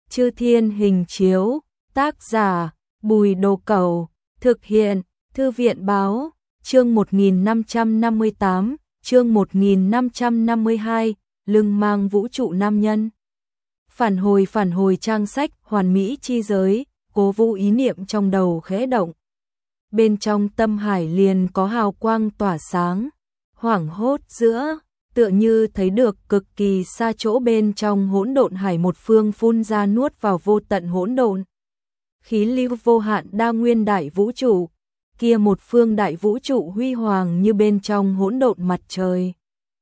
Chư Thiên Hình Chiếu, tác giả Bùi Đồ Cẩu, thực hiện Thư viện Báo, chương 1558, chương 1552, lưng mang vũ trụ nam nhân. Phản hồi trang sách Hoàn Mỹ Chi Giới, Cố Vũ ý niệm trong đầu khẽ động. Bên trong tâm hải liền có hào quang tỏa sáng, hoảng hốt giữa, tựa như thấy được cực kỳ xa chỗ bên trong hỗn độn hải một phương phun ra nuốt vào vô tận hỗn độn. Khí lưu vô hạn đa nguyên đại vũ trụ, kia một phương đại vũ trụ huy hoàng như bên trong hỗn độn mặt trời.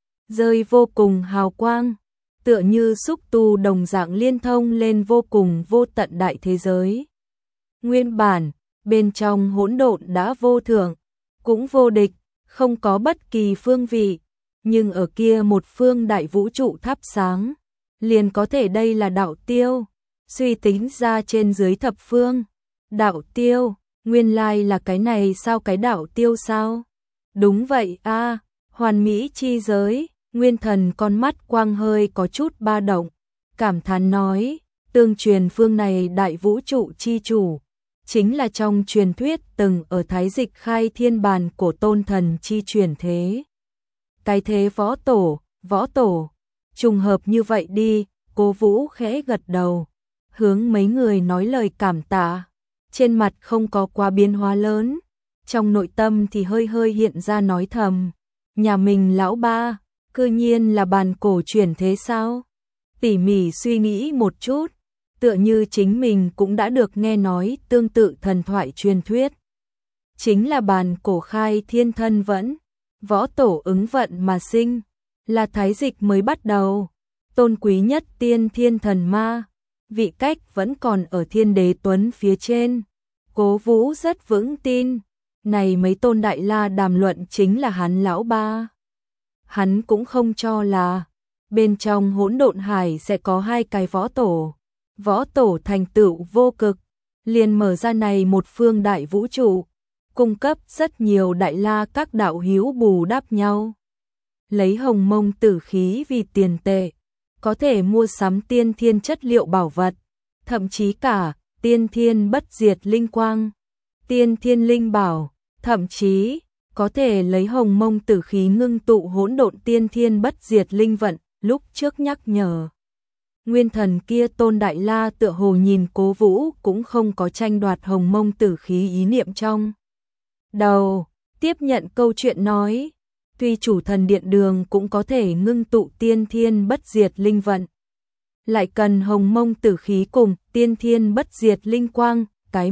Rơi vô cùng hào quang, tựa như xúc tu đồng dạng liên thông lên vô cùng vô tận đại thế giới. Nguyên bản, bên trong hỗn độn đã vô thượng, cũng vô địch, không có bất kỳ phương vị, nhưng ở kia một phương đại vũ trụ thắp sáng, liền có thể đây là đạo tiêu, suy tính ra trên dưới thập phương. Đạo tiêu, nguyên lai là cái này sao, cái đạo tiêu sao? Đúng vậy a, Hoàn Mỹ Chi Giới. Nguyên Thần con mắt quang hơi có chút ba động, cảm thán nói, tương truyền phương này đại vũ trụ chi chủ, chính là trong truyền thuyết từng ở Thái Dịch khai thiên bàn của tôn thần chi truyền thế. Cái thế võ tổ, trùng hợp như vậy đi, Cố Vũ khẽ gật đầu, hướng mấy người nói lời cảm tạ, trên mặt không có quá biến hóa lớn, trong nội tâm thì hơi hiện ra nói thầm, nhà mình lão ba, cư nhiên là bàn cổ chuyển thế sao? Tỉ mỉ suy nghĩ một chút, tựa như chính mình cũng đã được nghe nói tương tự thần thoại truyền thuyết. Chính là bàn cổ khai thiên thân vẫn, võ tổ ứng vận mà sinh, là Thái Dịch mới bắt đầu, tôn quý nhất tiên thiên thần ma, vị cách vẫn còn ở Thiên Đế Tuấn phía trên. Cố Vũ rất vững tin, này mấy tôn đại la đàm luận chính là hắn lão ba. Hắn cũng không cho là bên trong hỗn độn hải sẽ có hai cái võ tổ thành tựu vô cực, liền mở ra này một phương đại vũ trụ, cung cấp rất nhiều đại la các đạo hiếu bù đắp nhau. Lấy hồng mông tử khí vì tiền tệ, có thể mua sắm tiên thiên chất liệu bảo vật, thậm chí cả tiên thiên bất diệt linh quang, tiên thiên linh bảo, thậm chí có thể lấy hồng mông tử khí ngưng tụ hỗn độn tiên thiên bất diệt linh vận, lúc trước nhắc nhở. Nguyên Thần kia tôn đại la tựa hồ nhìn Cố Vũ cũng không có tranh đoạt hồng mông tử khí ý niệm trong đầu, tiếp nhận câu chuyện nói, tuy chủ thần điện đường cũng có thể ngưng tụ tiên thiên bất diệt linh vận, lại cần hồng mông tử khí cùng tiên thiên bất diệt linh quang, cái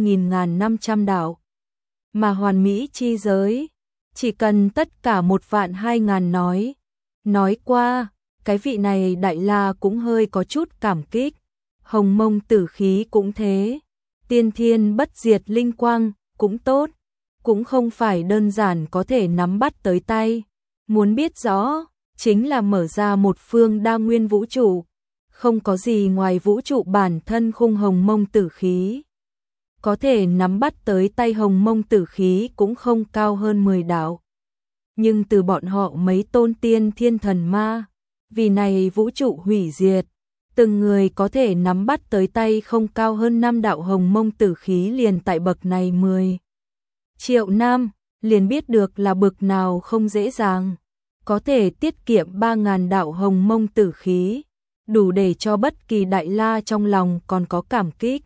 13.500 đạo. Mà Hoàn Mỹ Chi Giới, chỉ cần tất cả 1.200.000 nói qua, cái vị này đại la cũng hơi có chút cảm kích, hồng mông tử khí cũng thế, tiên thiên bất diệt linh quang cũng tốt, cũng không phải đơn giản có thể nắm bắt tới tay, muốn biết rõ, chính là mở ra một phương đa nguyên vũ trụ, không có gì ngoài vũ trụ bản thân khung hồng mông tử khí. Có thể nắm bắt tới tay hồng mông tử khí cũng không cao hơn 10 đạo. Nhưng từ bọn họ mấy tôn tiên thiên thần ma, vì này vũ trụ hủy diệt, từng người có thể nắm bắt tới tay không cao hơn 5 đạo hồng mông tử khí liền tại bậc này 10 triệu năm, liền biết được là bậc nào không dễ dàng. Có thể tiết kiệm 3.000 đạo hồng mông tử khí, đủ để cho bất kỳ đại la trong lòng còn có cảm kích.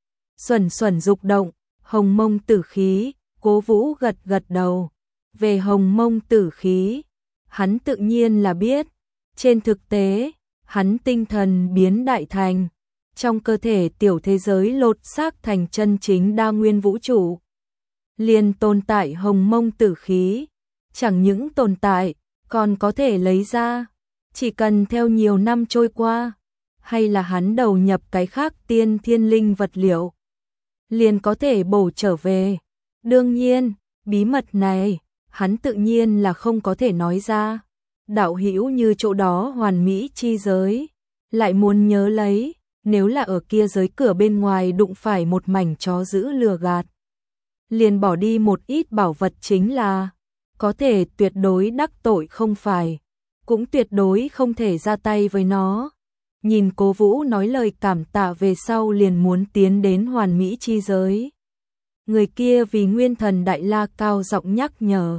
Xuẩn dục động, hồng mông tử khí, Cố Vũ gật đầu. Về hồng mông tử khí, hắn tự nhiên là biết. Trên thực tế, hắn tinh thần biến đại thành, trong cơ thể tiểu thế giới lột xác thành chân chính đa nguyên vũ trụ. Liền tồn tại hồng mông tử khí, chẳng những tồn tại, còn có thể lấy ra. Chỉ cần theo nhiều năm trôi qua, hay là hắn đầu nhập cái khác tiên thiên linh vật liệu, liền có thể bổ trở về. Đương nhiên, bí mật này, hắn tự nhiên là không có thể nói ra. Đạo hữu như chỗ đó Hoàn Mỹ Chi Giới, lại muốn nhớ lấy, nếu là ở kia giới cửa bên ngoài đụng phải một mảnh chó giữ lừa gạt, liền bỏ đi một ít bảo vật chính là, có thể tuyệt đối đắc tội không phải, cũng tuyệt đối không thể ra tay với nó. nhìn Cố Vũ nói lời cảm tạ về sau liền muốn tiến đến hoàn mỹ chi giới. Người kia vì Nguyên Thần Đại La cao giọng nhắc nhở,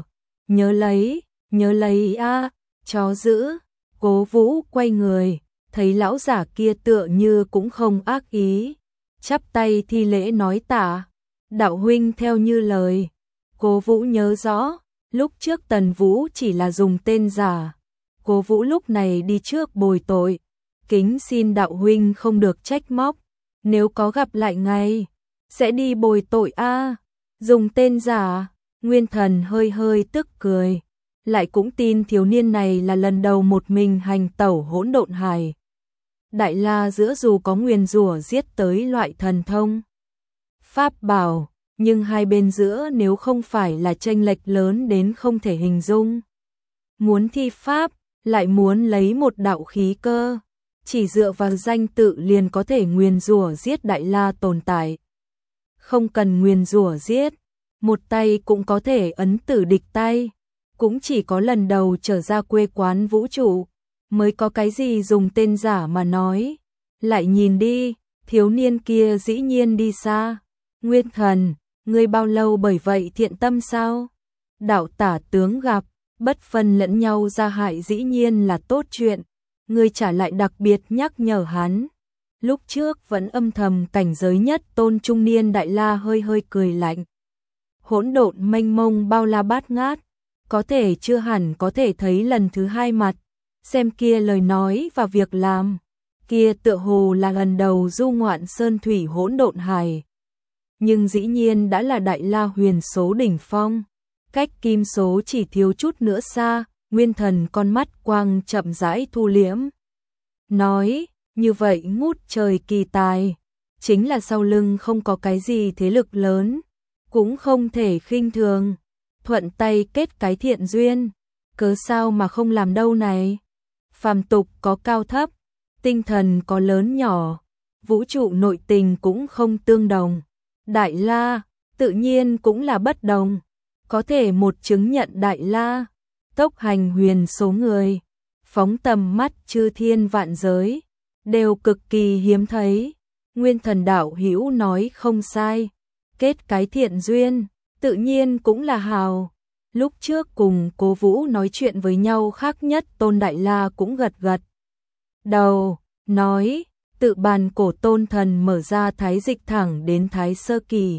nhớ lấy a, chó giữ. Cố Vũ quay người, thấy lão giả kia tựa như cũng không ác ý, chắp tay thi lễ nói tạ, đạo huynh theo như lời. Cố Vũ nhớ rõ, lúc trước Tần Vũ chỉ là dùng tên giả, Cố Vũ lúc này đi trước bồi tội, kính xin đạo huynh không được trách móc, nếu có gặp lại ngày, sẽ đi bồi tội a. Dùng tên giả, Nguyên Thần hơi hơi tức cười, lại cũng tin thiếu niên này là lần đầu một mình hành tẩu hỗn độn hải. Đại La giữa dù có nguyền rủa giết tới loại thần thông pháp bảo, nhưng hai bên giữa nếu không phải là chênh lệch lớn đến không thể hình dung. Muốn thi pháp, lại muốn lấy một đạo khí cơ, chỉ dựa vào danh tự liền có thể nguyền rủa giết Đại La tồn tại. Không cần nguyền rủa giết, một tay cũng có thể ấn tử địch tay, cũng chỉ có lần đầu trở ra quê quán vũ trụ, mới có cái gì dùng tên giả mà nói. Lại nhìn đi, thiếu niên kia dĩ nhiên đi xa. Nguyên Thần, ngươi bao lâu bởi vậy thiện tâm sao? Đạo tả tướng gặp, bất phân lẫn nhau ra hại dĩ nhiên là tốt chuyện, ngươi trả lại đặc biệt nhắc nhở hắn. Lúc trước vẫn âm thầm cảnh giới nhất tôn trung niên Đại La hơi hơi cười lạnh. Hỗn độn mênh mông bao la bát ngát, có thể chưa hẳn có thể thấy lần thứ hai mặt, xem kia lời nói và việc làm, kia tựa hồ là lần đầu du ngoạn sơn thủy hỗn độn hải. Nhưng dĩ nhiên đã là Đại La huyền số đỉnh phong, cách kim số chỉ thiếu chút nữa xa. Nguyên Thần con mắt quang chậm rãi thu liễm, nói, như vậy ngút trời kỳ tài, chính là sau lưng không có cái gì thế lực lớn, cũng không thể khinh thường, thuận tay kết cái thiện duyên, cớ sao mà không làm đâu này. Phàm tục có cao thấp, tinh thần có lớn nhỏ, vũ trụ nội tình cũng không tương đồng. Đại La, tự nhiên cũng là bất đồng, có thể một chứng nhận Đại La, tốc hành huyền số người, phóng tầm mắt chư thiên vạn giới, đều cực kỳ hiếm thấy. Nguyên Thần đạo hữu nói không sai, kết cái thiện duyên, tự nhiên cũng là hào. Lúc trước cùng Cố Vũ nói chuyện với nhau khác nhất Tôn Đại La cũng gật gật đầu, nói, tự bàn cổ tôn thần mở ra thái dịch thẳng đến thái sơ kỳ.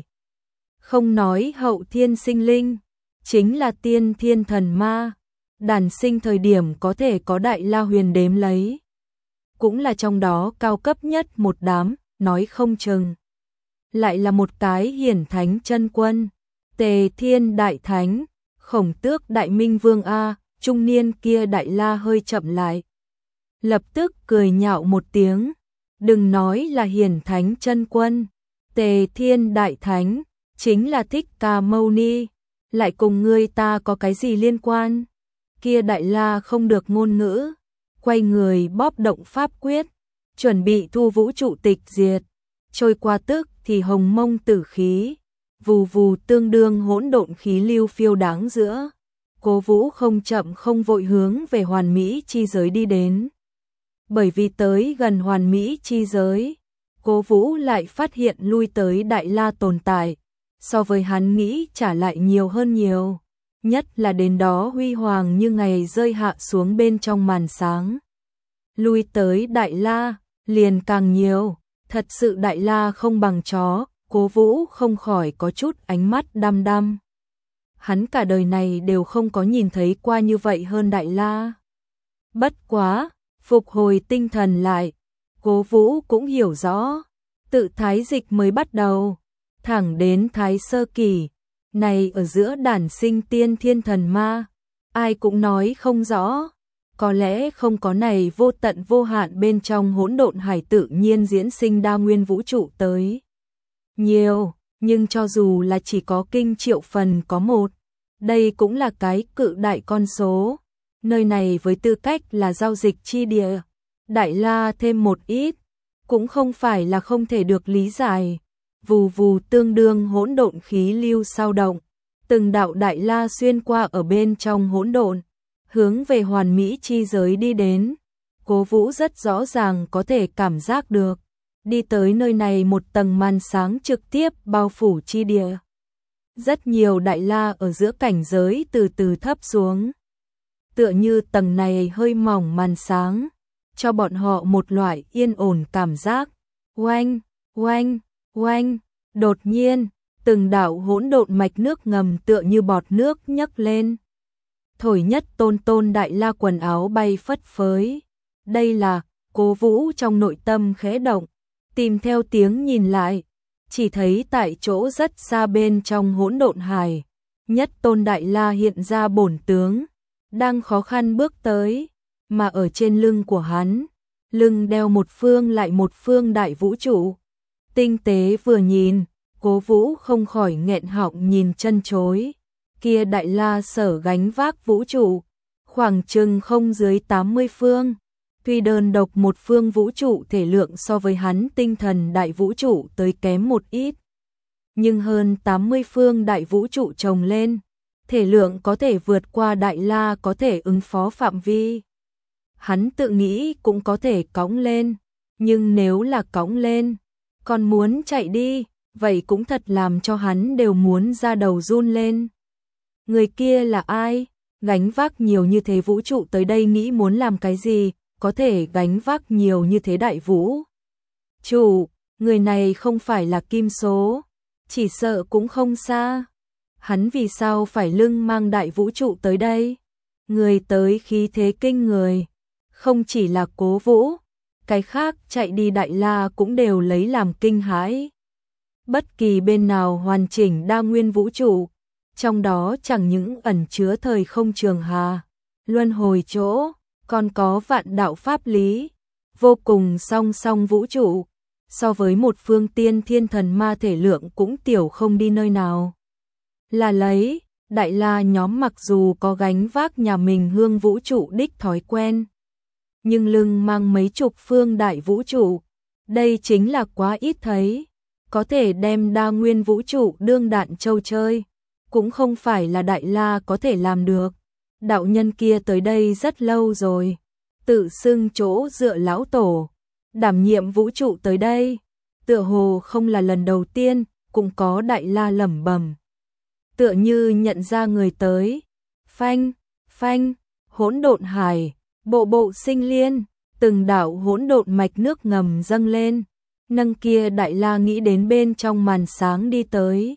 Không nói hậu thiên sinh linh, chính là tiên thiên thần ma, đản sinh thời điểm có thể có Đại La huyền đếm lấy. Cũng là trong đó cao cấp nhất một đám, nói không chừng. Lại là một cái hiển thánh chân quân, Tề Thiên Đại Thánh, Khổng Tước Đại Minh Vương A. Trung niên kia Đại La hơi chậm lại, lập tức cười nhạo một tiếng, đừng nói là hiển thánh chân quân, Tề Thiên Đại Thánh, chính là Thích Ca Mâu Ni, lại cùng ngươi ta có cái gì liên quan? Kia Đại La không được ngôn ngữ, quay người bóp động pháp quyết, chuẩn bị thu vũ trụ tịch diệt, trôi qua tức thì hồng mông tử khí, vù vù tương đương hỗn độn khí lưu phiêu đáng giữa. Cố Vũ không chậm không vội hướng về hoàn mỹ chi giới đi đến. Bởi vì tới gần hoàn mỹ chi giới, Cố Vũ lại phát hiện lui tới Đại La tồn tại, so với hắn nghĩ trả lại nhiều hơn nhiều, nhất là đến đó huy hoàng như ngày rơi hạ xuống bên trong màn sáng. Lui tới Đại La, liền càng nhiều, thật sự Đại La không bằng chó, Cố Vũ không khỏi có chút ánh mắt đăm đăm. Hắn cả đời này đều không có nhìn thấy qua như vậy hơn Đại La. Bất quá, phục hồi tinh thần lại, Cố Vũ cũng hiểu rõ, tự thái dịch mới bắt đầu, thẳng đến thái sơ kỳ, này ở giữa đản sinh tiên thiên thần ma, ai cũng nói không rõ, có lẽ không có này vô tận vô hạn bên trong hỗn độn hải tự nhiên diễn sinh đa nguyên vũ trụ tới. Nhiều, nhưng cho dù là chỉ có kinh triệu phần có một, đây cũng là cái cự đại con số, nơi này với tư cách là giao dịch chi địa, Đại La thêm một ít, cũng không phải là không thể được lý giải. Vù vù tương đương hỗn độn khí lưu sao động, từng đạo Đại La xuyên qua ở bên trong hỗn độn, hướng về hoàn mỹ chi giới đi đến. Cố Vũ rất rõ ràng có thể cảm giác được. Đi tới nơi này một tầng màn sáng trực tiếp bao phủ chi địa. Rất nhiều đại la ở giữa cảnh giới từ từ thấp xuống. Tựa như tầng này hơi mỏng màn sáng, cho bọn họ một loại yên ổn cảm giác. Oanh, oanh, oanh, đột nhiên, từng đạo hỗn độn mạch nước ngầm tựa như bọt nước nhấc lên. Thổi nhất tôn đại la quần áo bay phất phới. Đây là, Cố Vũ trong nội tâm khẽ động, tìm theo tiếng nhìn lại, chỉ thấy tại chỗ rất xa bên trong hỗn độn hải, nhất tôn đại la hiện ra bổn tướng, đang khó khăn bước tới, mà ở trên lưng của hắn, lưng đeo một phương lại một phương đại vũ trụ. Tinh tế vừa nhìn, Cố Vũ không khỏi nghẹn họng nhìn chân chối. Kia đại la sở gánh vác vũ trụ, khoảng chừng không dưới 80 phương. Tuy đơn độc một phương vũ trụ thể lượng so với hắn tinh thần đại vũ trụ tới kém một ít, nhưng hơn 80 phương đại vũ trụ chồng lên, thể lượng có thể vượt qua đại la có thể ứng phó phạm vi. Hắn tự nghĩ cũng có thể cõng lên, nhưng nếu là cõng lên, còn muốn chạy đi, vậy cũng thật làm cho hắn đều muốn ra đầu run lên. Người kia là ai? Gánh vác nhiều như thế vũ trụ tới đây nghĩ muốn làm cái gì? Có thể gánh vác nhiều như thế đại vũ trụ, người này không phải là kim số, chỉ sợ cũng không xa. Hắn vì sao phải lưng mang đại vũ trụ tới đây? Người tới khí thế kinh người, không chỉ là Cố Vũ, cái khác chạy đi đại la cũng đều lấy làm kinh hãi. Bất kỳ bên nào hoàn chỉnh đa nguyên vũ trụ, trong đó chẳng những ẩn chứa thời không trường hà, luân hồi chỗ, còn có vạn đạo pháp lý, vô cùng song song vũ trụ, so với một phương tiên thiên thần ma thể lượng cũng tiểu không đi nơi nào. Là lấy, đại la nhóm mặc dù có gánh vác nhà mình hương vũ trụ đích thói quen, nhưng lưng mang mấy chục phương đại vũ trụ, đây chính là quá ít thấy. Có thể đem đa nguyên vũ trụ đương đạn châu chơi, cũng không phải là đại la có thể làm được. Đạo nhân kia tới đây rất lâu rồi, tự xưng chỗ dựa lão tổ, đảm nhiệm vũ trụ tới đây, tựa hồ không là lần đầu tiên, cũng có đại la lẩm bẩm. Tựa như nhận ra người tới, phanh, phanh, hỗn độn hải, bộ bộ sinh liên, từng đạo hỗn độn mạch nước ngầm dâng lên, nâng kia đại la nghĩ đến bên trong màn sáng đi tới.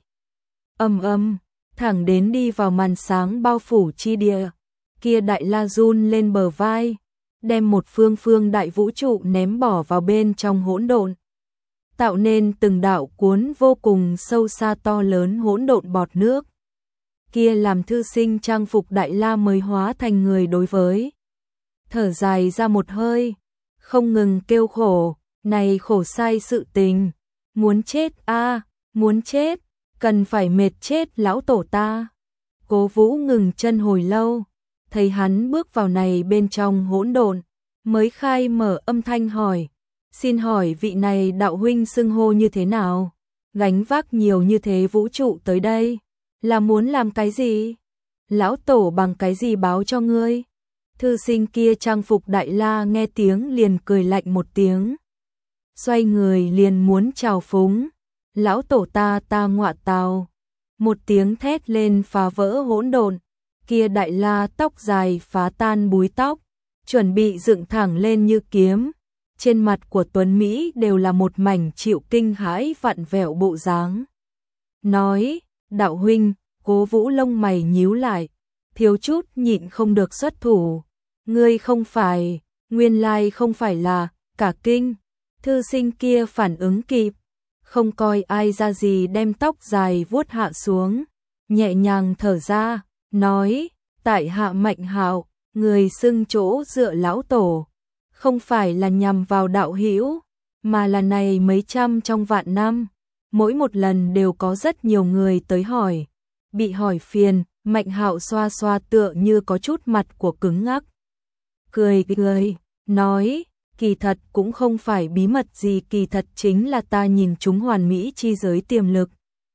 Thẳng đến đi vào màn sáng bao phủ chi địa, kia đại la run lên bờ vai, đem một phương đại vũ trụ ném bỏ vào bên trong hỗn độn, tạo nên từng đạo cuốn vô cùng sâu xa to lớn hỗn độn bọt nước. Kia làm thư sinh trang phục đại la mới hóa thành người đối với. Thở dài ra một hơi, không ngừng kêu khổ, này khổ sai sự tình, muốn chết a, muốn chết, cần phải mệt chết lão tổ ta. Cố Vũ ngừng chân hồi lâu, thấy hắn bước vào này bên trong hỗn độn, mới khai mở âm thanh hỏi, xin hỏi vị này đạo huynh xưng hô như thế nào? Gánh vác nhiều như thế vũ trụ tới đây, là muốn làm cái gì? Lão tổ bằng cái gì báo cho ngươi? Thư sinh kia trang phục đại la nghe tiếng liền cười lạnh một tiếng, xoay người liền muốn chào phúng. Lão tổ ta ngọa tào. Một tiếng thét lên phá vỡ hỗn độn, kia đại la tóc dài phá tan búi tóc, chuẩn bị dựng thẳng lên như kiếm. Trên mặt của Tuấn Mỹ đều là một mảnh chịu kinh hãi vặn vẹo bộ dáng. Nói, đạo huynh, Cố Vũ lông mày nhíu lại, thiếu chút nhịn không được xuất thủ. Ngươi không phải, nguyên lai không phải là, cả kinh. Thư sinh kia phản ứng kịp, không coi ai ra gì đem tóc dài vuốt hạ xuống, nhẹ nhàng thở ra, nói, tại hạ Mạnh Hạo, người xưng chỗ dựa lão tổ, không phải là nhằm vào đạo hữu, mà là này mấy trăm trong vạn năm, mỗi một lần đều có rất nhiều người tới hỏi, bị hỏi phiền, Mạnh Hạo xoa xoa tựa như có chút mặt của cứng ngắc. Cười, nói, kỳ thật cũng không phải bí mật gì, kỳ thật chính là ta nhìn chúng hoàn mỹ chi giới tiềm lực.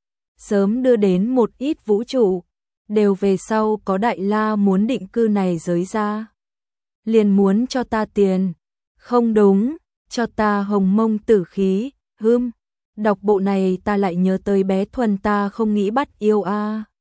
Sớm đưa đến một ít vũ trụ, đều về sau có đại la muốn định cư này giới ra. Liền muốn cho ta tiền, Không đúng, cho ta hồng mông tử khí, đọc bộ này ta lại nhớ tới bé Thuần ta không nghĩ bắt yêu a.